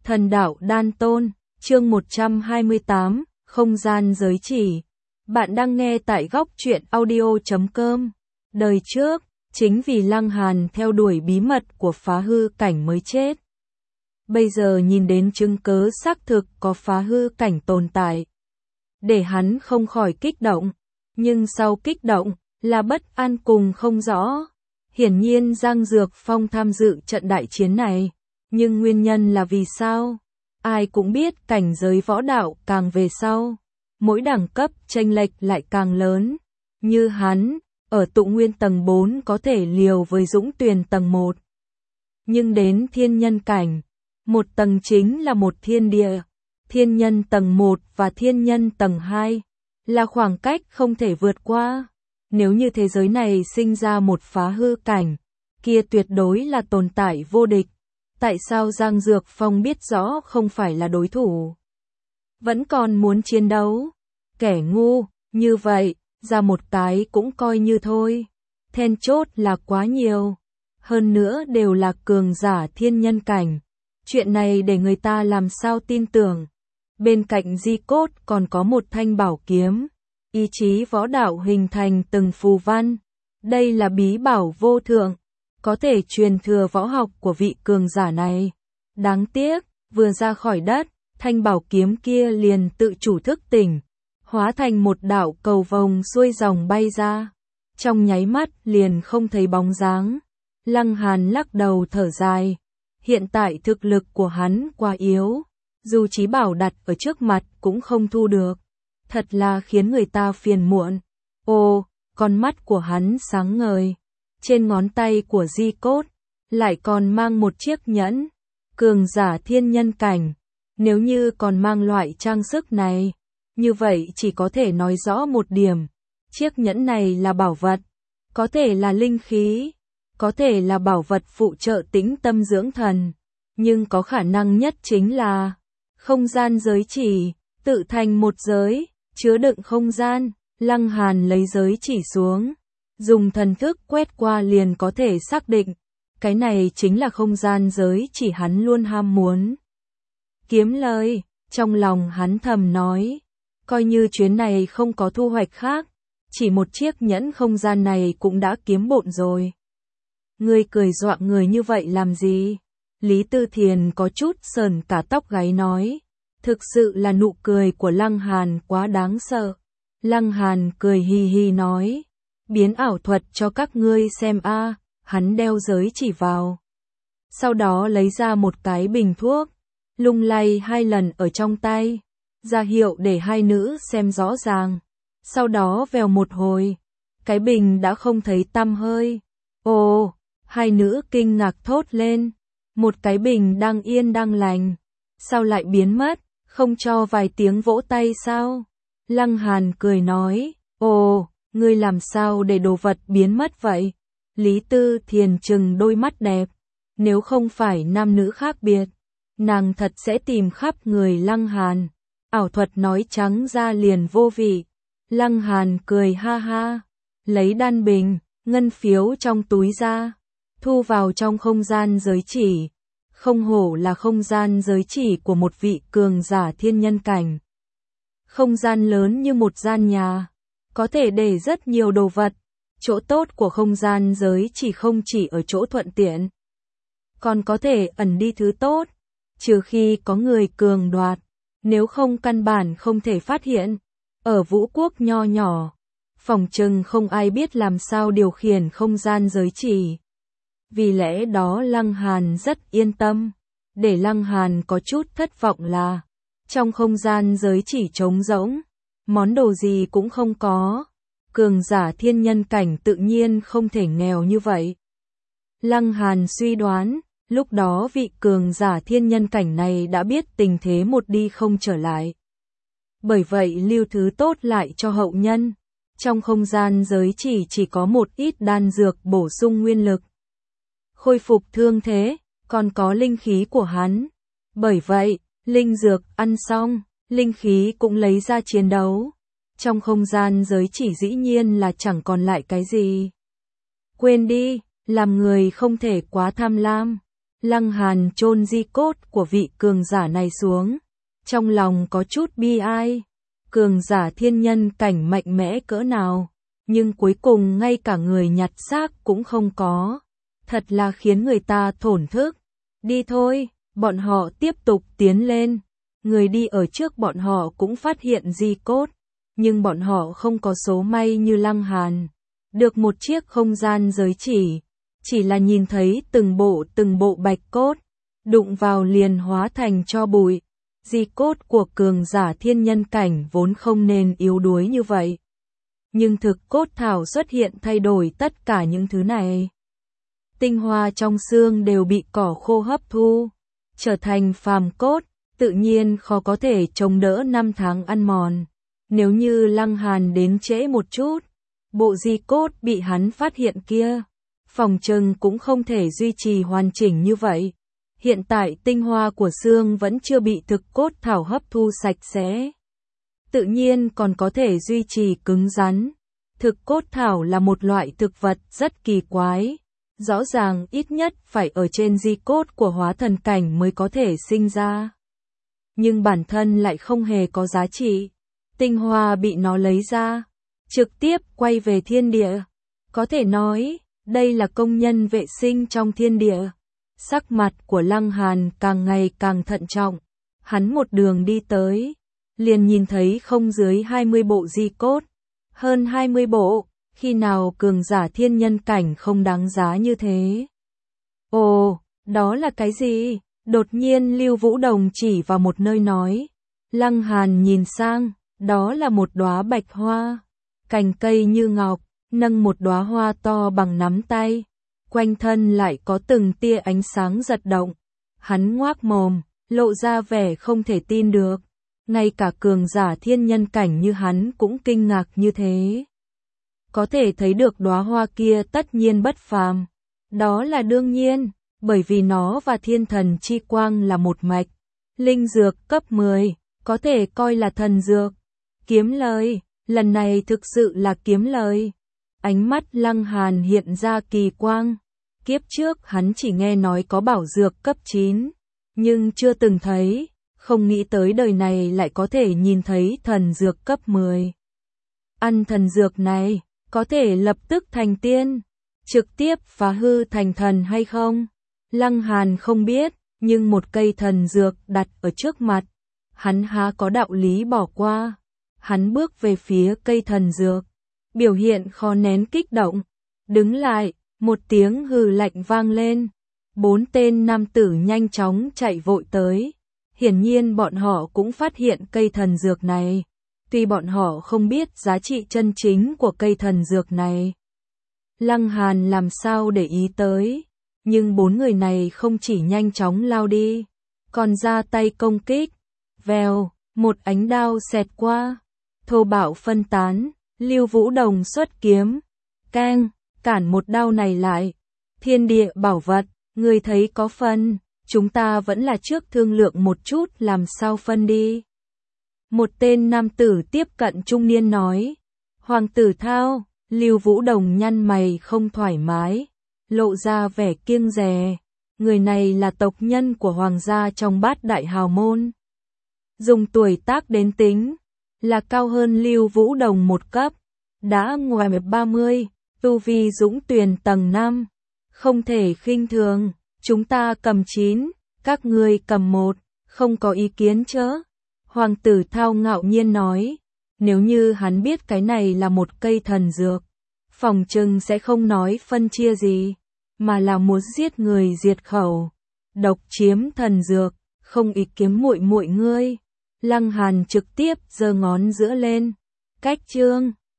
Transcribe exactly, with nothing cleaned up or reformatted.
Thần đạo đan tôn, chương một trăm hai mươi tám, không gian giới chỉ. Bạn đang nghe tại góc truyện audio chấm com. Đời trước, chính vì Lăng Hàn theo đuổi bí mật của phá hư cảnh mới chết. Bây giờ nhìn đến chứng cớ xác thực có phá hư cảnh tồn tại, để hắn không khỏi kích động, nhưng sau kích động là bất an cùng không rõ. Hiển nhiên Giang Dược Phong tham dự trận đại chiến này, nhưng nguyên nhân là vì sao? Ai cũng biết cảnh giới võ đạo càng về sau, mỗi đẳng cấp chênh lệch lại càng lớn. Như hắn, ở tụ nguyên tầng bốn có thể liều với Dũng Tuyền tầng một. Nhưng đến thiên nhân cảnh, một tầng chính là một thiên địa. Thiên nhân tầng một và thiên nhân tầng hai là khoảng cách không thể vượt qua. Nếu như thế giới này sinh ra một phá hư cảnh, kia tuyệt đối là tồn tại vô địch. Tại sao Giang Dược Phong biết rõ không phải là đối thủ, vẫn còn muốn chiến đấu? Kẻ ngu, như vậy, ra một cái cũng coi như thôi. Then chốt là quá nhiều. Hơn nữa đều là cường giả thiên nhân cảnh. Chuyện này để người ta làm sao tin tưởng. Bên cạnh di cốt còn có một thanh bảo kiếm. Ý chí võ đạo hình thành từng phù văn. Đây là bí bảo vô thượng, có thể truyền thừa võ học của vị cường giả này. Đáng tiếc, vừa ra khỏi đất, thanh bảo kiếm kia liền tự chủ thức tỉnh, hóa thành một đạo cầu vồng xuôi dòng bay ra. Trong nháy mắt liền không thấy bóng dáng. Lăng Hàn lắc đầu thở dài. Hiện tại thực lực của hắn quá yếu, dù chí bảo đặt ở trước mặt cũng không thu được. Thật là khiến người ta phiền muộn. Ô, con mắt của hắn sáng ngời. Trên ngón tay của di cốt, lại còn mang một chiếc nhẫn. Cường giả thiên nhân cảnh, nếu như còn mang loại trang sức này, như vậy chỉ có thể nói rõ một điểm. Chiếc nhẫn này là bảo vật, có thể là linh khí, có thể là bảo vật phụ trợ tĩnh tâm dưỡng thần, nhưng có khả năng nhất chính là không gian giới chỉ, tự thành một giới, chứa đựng không gian. Lăng Hàn lấy giới chỉ xuống, dùng thần thức quét qua liền có thể xác định, cái này chính là không gian giới chỉ hắn luôn ham muốn. Kiếm lời, trong lòng hắn thầm nói, coi như chuyến này không có thu hoạch khác, chỉ một chiếc nhẫn không gian này cũng đã kiếm bộn rồi. Ngươi cười dọa người như vậy làm gì? Lý Tư Thiền có chút sờn cả tóc gáy nói, thực sự là nụ cười của Lăng Hàn quá đáng sợ. Lăng Hàn cười hi hi nói, biến ảo thuật cho các ngươi xem a. Hắn đeo giới chỉ vào, sau đó lấy ra một cái bình thuốc, lung lay hai lần ở trong tay, ra hiệu để hai nữ xem rõ ràng. Sau đó vèo một hồi, cái bình đã không thấy tăm hơi. Ồ, hai nữ kinh ngạc thốt lên, một cái bình đang yên đang lành, sao lại biến mất, không cho vài tiếng vỗ tay sao? Lăng Hàn cười nói, ồ, ngươi làm sao để đồ vật biến mất vậy? Lý Tư Thiền trừng đôi mắt đẹp, nếu không phải nam nữ khác biệt, nàng thật sẽ tìm khắp người Lăng Hàn. Ảo thuật nói trắng ra liền vô vị. Lăng Hàn cười ha ha, lấy đan bình, ngân phiếu trong túi ra, thu vào trong không gian giới chỉ. Không hổ là không gian giới chỉ của một vị cường giả thiên nhân cảnh. Không gian lớn như một gian nhà, có thể để rất nhiều đồ vật. Chỗ tốt của không gian giới chỉ không chỉ ở chỗ thuận tiện, còn có thể ẩn đi thứ tốt, trừ khi có người cường đoạt, nếu không căn bản không thể phát hiện. Ở vũ quốc nho nhỏ, phỏng chừng không ai biết làm sao điều khiển không gian giới chỉ. Vì lẽ đó Lăng Hàn rất yên tâm. Để Lăng Hàn có chút thất vọng là, trong không gian giới chỉ trống rỗng, món đồ gì cũng không có. Cường giả thiên nhân cảnh tự nhiên không thể nghèo như vậy. Lăng Hàn suy đoán, lúc đó vị cường giả thiên nhân cảnh này đã biết tình thế một đi không trở lại. Bởi vậy lưu thứ tốt lại cho hậu nhân. Trong không gian giới chỉ chỉ có một ít đan dược bổ sung nguyên lực, khôi phục thương thế, còn có linh khí của hắn. Bởi vậy, linh dược ăn xong, linh khí cũng lấy ra chiến đấu. Trong không gian giới chỉ dĩ nhiên là chẳng còn lại cái gì. Quên đi, làm người không thể quá tham lam. Lăng Hàn chôn di cốt của vị cường giả này xuống, trong lòng có chút bi ai. Cường giả thiên nhân cảnh mạnh mẽ cỡ nào, nhưng cuối cùng ngay cả người nhặt xác cũng không có. Thật là khiến người ta thổn thức. Đi thôi, bọn họ tiếp tục tiến lên. Người đi ở trước bọn họ cũng phát hiện di cốt, nhưng bọn họ không có số may như Lăng Hàn. Được một chiếc không gian giới chỉ, chỉ là nhìn thấy từng bộ từng bộ bạch cốt, đụng vào liền hóa thành tro bụi. Di cốt của cường giả thiên nhân cảnh vốn không nên yếu đuối như vậy. Nhưng thực cốt thảo xuất hiện thay đổi tất cả những thứ này. Tinh hoa trong xương đều bị cỏ khô hấp thu, trở thành phàm cốt, tự nhiên khó có thể chống đỡ năm tháng ăn mòn. Nếu như Lăng Hàn đến trễ một chút, bộ di cốt bị hắn phát hiện kia, phòng trừng cũng không thể duy trì hoàn chỉnh như vậy. Hiện tại tinh hoa của xương vẫn chưa bị thực cốt thảo hấp thu sạch sẽ, tự nhiên còn có thể duy trì cứng rắn. Thực cốt thảo là một loại thực vật rất kỳ quái, rõ ràng ít nhất phải ở trên di cốt của hóa thần cảnh mới có thể sinh ra, nhưng bản thân lại không hề có giá trị. Tinh hoa bị nó lấy ra, trực tiếp quay về thiên địa. Có thể nói, đây là công nhân vệ sinh trong thiên địa. Sắc mặt của Lăng Hàn càng ngày càng thận trọng. Hắn một đường đi tới, liền nhìn thấy không dưới hai mươi bộ di cốt. Hơn hai mươi bộ, khi nào cường giả thiên nhân cảnh không đáng giá như thế. Ồ, đó là cái gì? Đột nhiên Lưu Vũ Đồng chỉ vào một nơi nói. Lăng Hàn nhìn sang, đó là một đóa bạch hoa. Cành cây như ngọc, nâng một đóa hoa to bằng nắm tay. Quanh thân lại có từng tia ánh sáng giật động. Hắn ngoác mồm, lộ ra vẻ không thể tin được. Ngay cả cường giả thiên nhân cảnh như hắn cũng kinh ngạc như thế. Có thể thấy được đóa hoa kia tất nhiên bất phàm. Đó là đương nhiên, bởi vì nó và thiên thần chi quang là một mạch. Linh dược cấp mười, có thể coi là thần dược. Kiếm lời, lần này thực sự là kiếm lời. Ánh mắt Lăng Hàn hiện ra kỳ quang. Kiếp trước hắn chỉ nghe nói có bảo dược cấp chín, nhưng chưa từng thấy, không nghĩ tới đời này lại có thể nhìn thấy thần dược cấp mười. Ăn thần dược này, có thể lập tức thành tiên, trực tiếp phá hư thành thần hay không? Lăng Hàn không biết, nhưng một cây thần dược đặt ở trước mặt, hắn há có đạo lý bỏ qua. Hắn bước về phía cây thần dược, biểu hiện khó nén kích động. Đứng lại, một tiếng hừ lạnh vang lên. Bốn tên nam tử nhanh chóng chạy vội tới. Hiển nhiên bọn họ cũng phát hiện cây thần dược này. Tuy bọn họ không biết giá trị chân chính của cây thần dược này, Lăng Hàn làm sao để ý tới. Nhưng bốn người này không chỉ nhanh chóng lao đi, còn ra tay công kích. Vèo, một ánh đao xẹt qua, thô bạo phân tán. Lưu Vũ Đồng xuất kiếm, keng, cản một đao này lại. Thiên địa bảo vật, người thấy có phân, chúng ta vẫn là trước thương lượng một chút làm sao phân đi. Một tên nam tử tiếp cận trung niên nói. Hoàng tử Thao. Lưu Vũ Đồng nhăn mày không thoải mái, lộ ra vẻ kiêng dè. Người này là tộc nhân của hoàng gia trong bát đại hào môn. Dùng tuổi tác đến tính, là cao hơn Lưu Vũ Đồng một cấp, đã ngoài ba mươi, tu vi dũng tuyền tầng năm. Không thể khinh thường, chúng ta cầm chín, các ngươi cầm một, không có ý kiến chớ. Hoàng tử Thao ngạo nhiên nói, nếu như hắn biết cái này là một cây thần dược, phòng trừng sẽ không nói phân chia gì, mà là muốn giết người diệt khẩu, độc chiếm thần dược, không ý kiếm muội muội ngươi. Lăng Hàn trực tiếp giơ ngón giữa lên, cách chương.